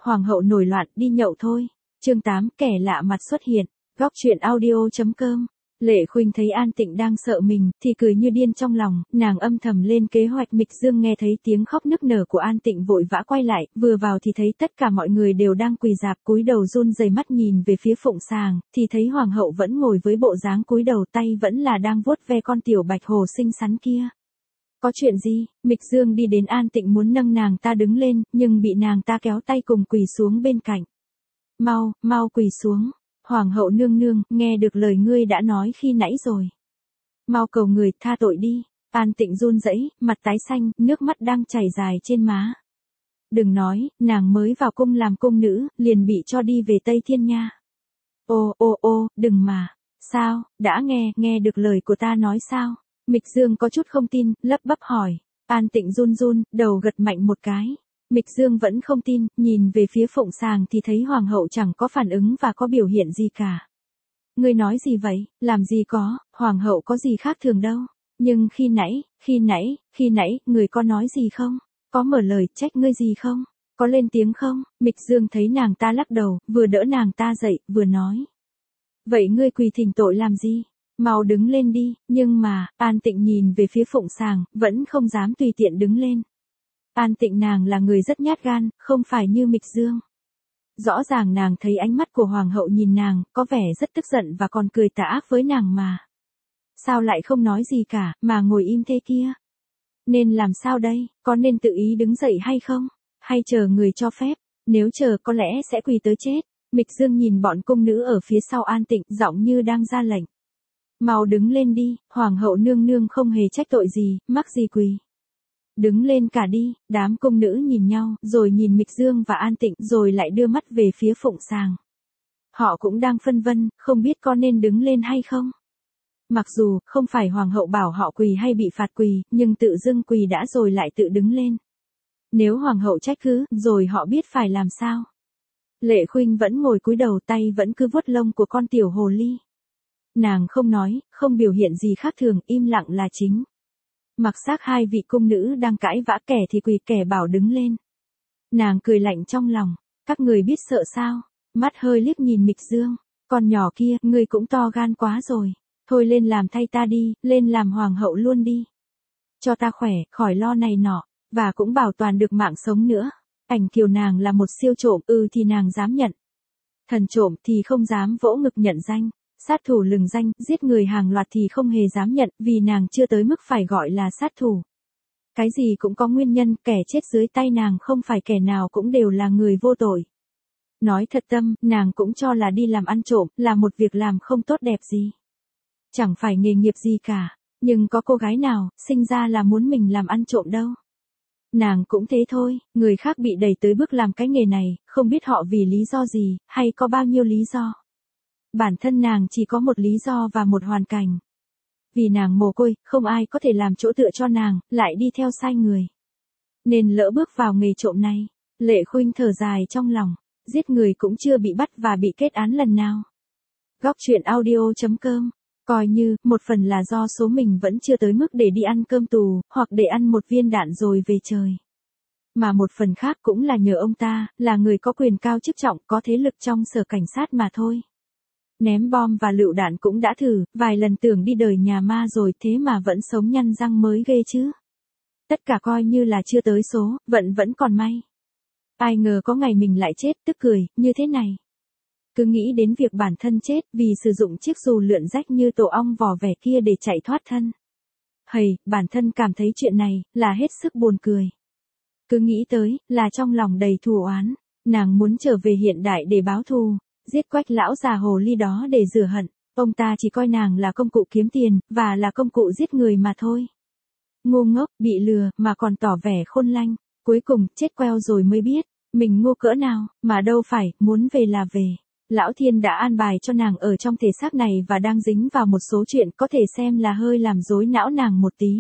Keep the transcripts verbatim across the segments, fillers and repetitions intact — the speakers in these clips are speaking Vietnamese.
hoàng hậu nổi loạn đi nhậu thôi. Chương tám, kẻ lạ mặt xuất hiện. Góc truyện audio chấm com. Lệ Khuynh thấy An Tịnh đang sợ mình, thì cười như điên trong lòng, nàng âm thầm lên kế hoạch. Mịch Dương nghe thấy tiếng khóc nức nở của An Tịnh vội vã quay lại, vừa vào thì thấy tất cả mọi người đều đang quỳ rạp cúi đầu run rẩy mắt nhìn về phía Phụng Sàng, thì thấy hoàng hậu vẫn ngồi với bộ dáng cúi đầu, tay vẫn là đang vuốt ve con tiểu bạch hồ xinh xắn kia. Có chuyện gì? Mịch Dương đi đến An Tịnh muốn nâng nàng ta đứng lên, nhưng bị nàng ta kéo tay cùng quỳ xuống bên cạnh. Mau, mau quỳ xuống. Hoàng hậu nương nương, nghe được lời ngươi đã nói khi nãy rồi. Mau cầu người tha tội đi. An Tịnh run rẩy, mặt tái xanh, nước mắt đang chảy dài trên má. Đừng nói, nàng mới vào cung làm cung nữ, liền bị cho đi về Tây Thiên nha. Ô ô ô, đừng mà. Sao, đã nghe, nghe được lời của ta nói sao? Mịch Dương có chút không tin, lắp bắp hỏi. An Tịnh run run, đầu gật mạnh một cái. Mịch Dương vẫn không tin, nhìn về phía Phụng Sàng thì thấy hoàng hậu chẳng có phản ứng và có biểu hiện gì cả. Ngươi nói gì vậy? Làm gì có, hoàng hậu có gì khác thường đâu. Nhưng khi nãy, khi nãy, khi nãy, người có nói gì không? Có mở lời trách ngươi gì không? Có lên tiếng không? Mịch Dương thấy nàng ta lắc đầu, vừa đỡ nàng ta dậy, vừa nói. Vậy ngươi quỳ thỉnh tội làm gì? Mau đứng lên đi, nhưng mà, An Tịnh nhìn về phía Phụng Sàng, vẫn không dám tùy tiện đứng lên. An Tịnh nàng là người rất nhát gan, không phải như Mịch Dương. Rõ ràng nàng thấy ánh mắt của hoàng hậu nhìn nàng, có vẻ rất tức giận và còn cười tà ác với nàng mà. Sao lại không nói gì cả, mà ngồi im thế kia? Nên làm sao đây, có nên tự ý đứng dậy hay không? Hay chờ người cho phép? Nếu chờ có lẽ sẽ quỳ tới chết. Mịch Dương nhìn bọn cung nữ ở phía sau An Tịnh, giọng như đang ra lệnh. Mau đứng lên đi, hoàng hậu nương nương không hề trách tội gì, mắc gì quỳ. Đứng lên cả đi. Đám cung nữ nhìn nhau, rồi nhìn Mịch Dương và An Tịnh, rồi lại đưa mắt về phía Phụng Sàng. Họ cũng đang phân vân, không biết có nên đứng lên hay không. Mặc dù, không phải hoàng hậu bảo họ quỳ hay bị phạt quỳ, nhưng tự dưng quỳ đã rồi lại tự đứng lên. Nếu hoàng hậu trách cứ, rồi họ biết phải làm sao. Lệ Khuynh vẫn ngồi cúi đầu, tay vẫn cứ vuốt lông của con tiểu hồ ly. Nàng không nói, không biểu hiện gì khác thường, im lặng là chính. Mặc xác hai vị cung nữ đang cãi vã, kẻ thì quỳ kẻ bảo đứng lên. Nàng cười lạnh trong lòng, các người biết sợ sao? Mắt hơi liếc nhìn Mịch Dương, con nhỏ kia, ngươi cũng to gan quá rồi. Thôi lên làm thay ta đi, lên làm hoàng hậu luôn đi. Cho ta khỏe, khỏi lo này nọ, và cũng bảo toàn được mạng sống nữa. Ảnh Kiều nàng là một siêu trộm, ừ thì nàng dám nhận. Thần trộm thì không dám vỗ ngực nhận danh. Sát thủ lừng danh, giết người hàng loạt thì không hề dám nhận, vì nàng chưa tới mức phải gọi là sát thủ. Cái gì cũng có nguyên nhân, kẻ chết dưới tay nàng không phải kẻ nào cũng đều là người vô tội. Nói thật tâm, nàng cũng cho là đi làm ăn trộm, là một việc làm không tốt đẹp gì. Chẳng phải nghề nghiệp gì cả, nhưng có cô gái nào, sinh ra là muốn mình làm ăn trộm đâu. Nàng cũng thế thôi, người khác bị đẩy tới bước làm cái nghề này, không biết họ vì lý do gì, hay có bao nhiêu lý do. Bản thân nàng chỉ có một lý do và một hoàn cảnh. Vì nàng mồ côi, không ai có thể làm chỗ tựa cho nàng, lại đi theo sai người. Nên lỡ bước vào nghề trộm này. Lệ Khuynh thở dài trong lòng, giết người cũng chưa bị bắt và bị kết án lần nào. Góc truyện audio chấm com. Coi như, một phần là do số mình vẫn chưa tới mức để đi ăn cơm tù, hoặc để ăn một viên đạn rồi về trời. Mà một phần khác cũng là nhờ ông ta, là người có quyền cao chức trọng, có thế lực trong sở cảnh sát mà thôi. Ném bom và lựu đạn cũng đã thử, vài lần tưởng đi đời nhà ma rồi, thế mà vẫn sống nhăn răng mới ghê chứ. Tất cả coi như là chưa tới số, vận vẫn còn may. Ai ngờ có ngày mình lại chết, tức cười, như thế này. Cứ nghĩ đến việc bản thân chết, vì sử dụng chiếc dù lượn rách như tổ ong vò vẽ kia để chạy thoát thân. Hầy, bản thân cảm thấy chuyện này, là hết sức buồn cười. Cứ nghĩ tới, là trong lòng đầy thù oán, nàng muốn trở về hiện đại để báo thù. Giết Quách lão già hồ ly đó để rửa hận, ông ta chỉ coi nàng là công cụ kiếm tiền, và là công cụ giết người mà thôi. Ngu ngốc, bị lừa, mà còn tỏ vẻ khôn lanh, cuối cùng, chết queo rồi mới biết, mình ngu cỡ nào, mà đâu phải, muốn về là về. Lão Thiên đã an bài cho nàng ở trong thể xác này và đang dính vào một số chuyện có thể xem là hơi làm rối não nàng một tí.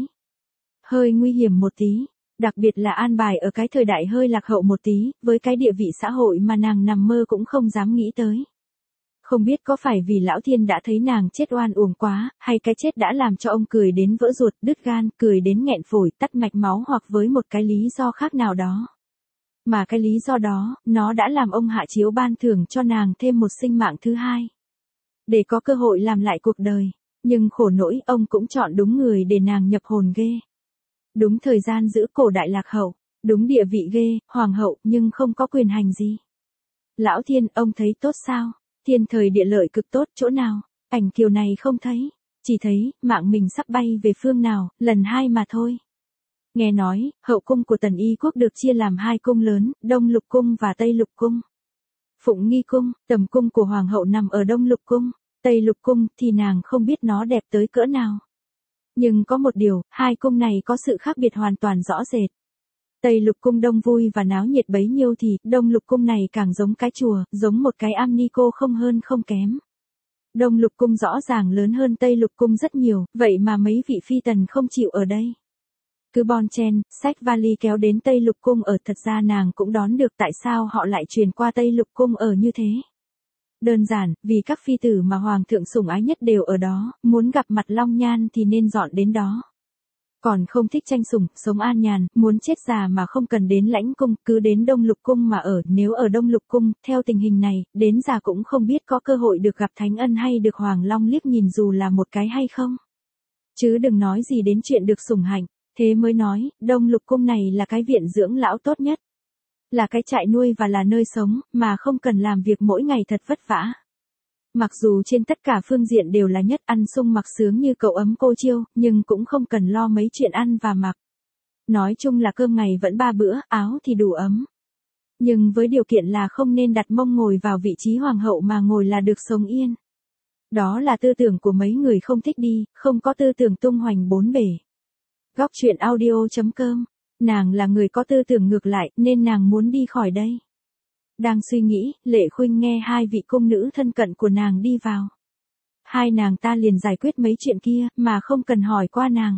Hơi nguy hiểm một tí. Đặc biệt là an bài ở cái thời đại hơi lạc hậu một tí, với cái địa vị xã hội mà nàng nằm mơ cũng không dám nghĩ tới. Không biết có phải vì Lão Thiên đã thấy nàng chết oan uổng quá, hay cái chết đã làm cho ông cười đến vỡ ruột, đứt gan, cười đến nghẹn phổi, tắt mạch máu, hoặc với một cái lý do khác nào đó. Mà cái lý do đó, nó đã làm ông hạ chiếu ban thưởng cho nàng thêm một sinh mạng thứ hai. Để có cơ hội làm lại cuộc đời. Nhưng khổ nỗi ông cũng chọn đúng người để nàng nhập hồn ghê. Đúng thời gian giữ cổ đại lạc hậu, đúng địa vị ghê, hoàng hậu nhưng không có quyền hành gì. Lão Thiên, ông thấy tốt sao? Thiên thời địa lợi cực tốt chỗ nào? Ảnh kiều này không thấy. Chỉ thấy, mạng mình sắp bay về phương nào, lần hai mà thôi. Nghe nói, hậu cung của Tần Y quốc được chia làm hai cung lớn, Đông Lục cung và Tây Lục cung. Phụng Nghi cung, tầm cung của hoàng hậu nằm ở Đông Lục cung, Tây Lục cung thì nàng không biết nó đẹp tới cỡ nào. Nhưng có một điều, hai cung này có sự khác biệt hoàn toàn rõ rệt. Tây Lục cung đông vui và náo nhiệt bấy nhiêu thì Đông Lục cung này càng giống cái chùa, giống một cái am ni cô không hơn không kém. Đông Lục cung rõ ràng lớn hơn Tây Lục cung rất nhiều, vậy mà mấy vị phi tần không chịu ở đây. Cứ bon chen, xách vali kéo đến Tây Lục cung ở, thật ra nàng cũng đoán được tại sao họ lại truyền qua Tây Lục cung ở như thế. Đơn giản, vì các phi tử mà hoàng thượng sủng ái nhất đều ở đó, muốn gặp mặt Long Nhan thì nên dọn đến đó. Còn không thích tranh sủng, sống an nhàn, muốn chết già mà không cần đến lãnh cung, cứ đến Đông Lục cung mà ở, nếu ở Đông Lục cung, theo tình hình này, đến già cũng không biết có cơ hội được gặp Thánh Ân hay được Hoàng Long liếc nhìn dù là một cái hay không. Chứ đừng nói gì đến chuyện được sủng hạnh, thế mới nói, Đông Lục cung này là cái viện dưỡng lão tốt nhất. Là cái trại nuôi và là nơi sống, mà không cần làm việc mỗi ngày thật vất vả. Mặc dù trên tất cả phương diện đều là nhất, ăn sung mặc sướng như cậu ấm cô Chiêu, nhưng cũng không cần lo mấy chuyện ăn và mặc. Nói chung là cơm ngày vẫn ba bữa, áo thì đủ ấm. Nhưng với điều kiện là không nên đặt mông ngồi vào vị trí hoàng hậu mà ngồi là được sống yên. Đó là tư tưởng của mấy người không thích đi, không có tư tưởng tung hoành bốn bể. Góc truyện audio chấm com. Nàng là người có tư tưởng ngược lại, nên nàng muốn đi khỏi đây. Đang suy nghĩ, Lệ Khuynh nghe hai vị cung nữ thân cận của nàng đi vào. Hai nàng ta liền giải quyết mấy chuyện kia, mà không cần hỏi qua nàng.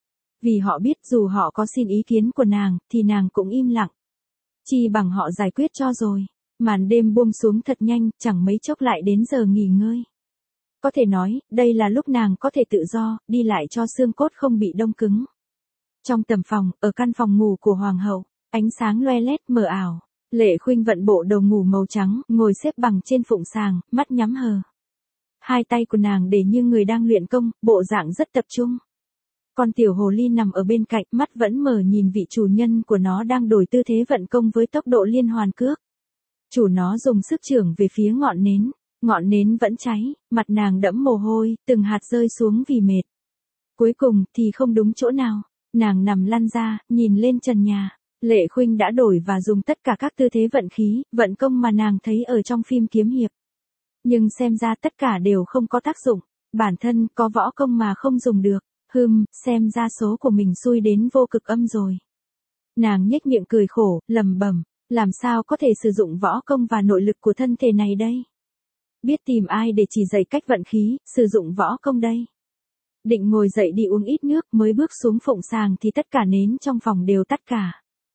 Vì họ biết dù họ có xin ý kiến của nàng, thì nàng cũng im lặng. Chi bằng họ giải quyết cho rồi. Màn đêm buông xuống thật nhanh, chẳng mấy chốc lại đến giờ nghỉ ngơi. Có thể nói, đây là lúc nàng có thể tự do, đi lại cho xương cốt không bị đông cứng. Trong tầm phòng, ở căn phòng ngủ của hoàng hậu, ánh sáng loe lét mờ ảo. Lệ Khuynh vận bộ đồ ngủ màu trắng, ngồi xếp bằng trên phụng sàng, mắt nhắm hờ. Hai tay của nàng để như người đang luyện công, bộ dạng rất tập trung. Con tiểu hồ ly nằm ở bên cạnh, mắt vẫn mở nhìn vị chủ nhân của nó đang đổi tư thế vận công với tốc độ liên hoàn cước. Chủ nó dùng sức chưởng về phía ngọn nến, ngọn nến vẫn cháy, mặt nàng đẫm mồ hôi, từng hạt rơi xuống vì mệt. Cuối cùng thì không đúng chỗ nào, nàng nằm lăn ra, nhìn lên trần nhà. Lệ Khuynh đã đổi và dùng tất cả các tư thế vận khí, vận công mà nàng thấy ở trong phim kiếm hiệp. Nhưng xem ra tất cả đều không có tác dụng, bản thân có võ công mà không dùng được, hừm, xem ra số của mình xui đến vô cực âm rồi. Nàng nhếch miệng cười khổ, lẩm bẩm, làm sao có thể sử dụng võ công và nội lực của thân thể này đây? Biết tìm ai để chỉ dạy cách vận khí, sử dụng võ công đây? Định ngồi dậy đi uống ít nước, mới bước xuống phụng sàng thì tất cả nến trong phòng đều tắt cả.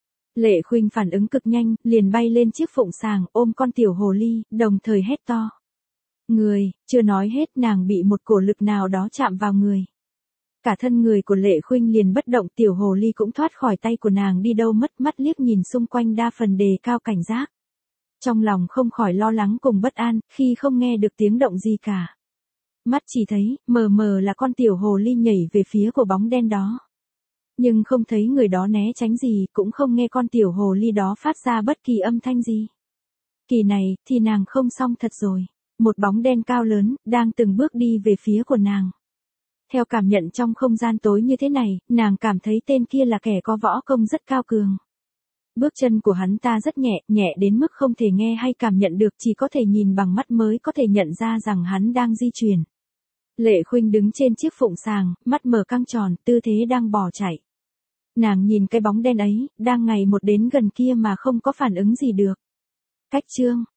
Lệ Khuynh phản ứng cực nhanh, liền bay lên chiếc phụng sàng, ôm con tiểu hồ ly, đồng thời hét to. Người, chưa nói hết, nàng bị một cổ lực nào đó chạm vào người. Cả thân người của Lệ Khuynh liền bất động, tiểu hồ ly cũng thoát khỏi tay của nàng đi đâu mất, mắt liếc nhìn xung quanh đa phần đề cao cảnh giác. Trong lòng không khỏi lo lắng cùng bất an, khi không nghe được tiếng động gì cả. Mắt chỉ thấy, mờ mờ là con tiểu hồ ly nhảy về phía của bóng đen đó. Nhưng không thấy người đó né tránh gì, cũng không nghe con tiểu hồ ly đó phát ra bất kỳ âm thanh gì. Kỳ này, thì nàng không xong thật rồi. Một bóng đen cao lớn, đang từng bước đi về phía của nàng. Theo cảm nhận trong không gian tối như thế này, nàng cảm thấy tên kia là kẻ có võ công rất cao cường. Bước chân của hắn ta rất nhẹ, nhẹ đến mức không thể nghe hay cảm nhận được, chỉ có thể nhìn bằng mắt mới có thể nhận ra rằng hắn đang di chuyển. Lệ Khuynh đứng trên chiếc phụng sàng, mắt mở căng tròn, tư thế đang bỏ chạy. Nàng nhìn cái bóng đen ấy, đang ngày một đến gần kia mà không có phản ứng gì được. Cách chương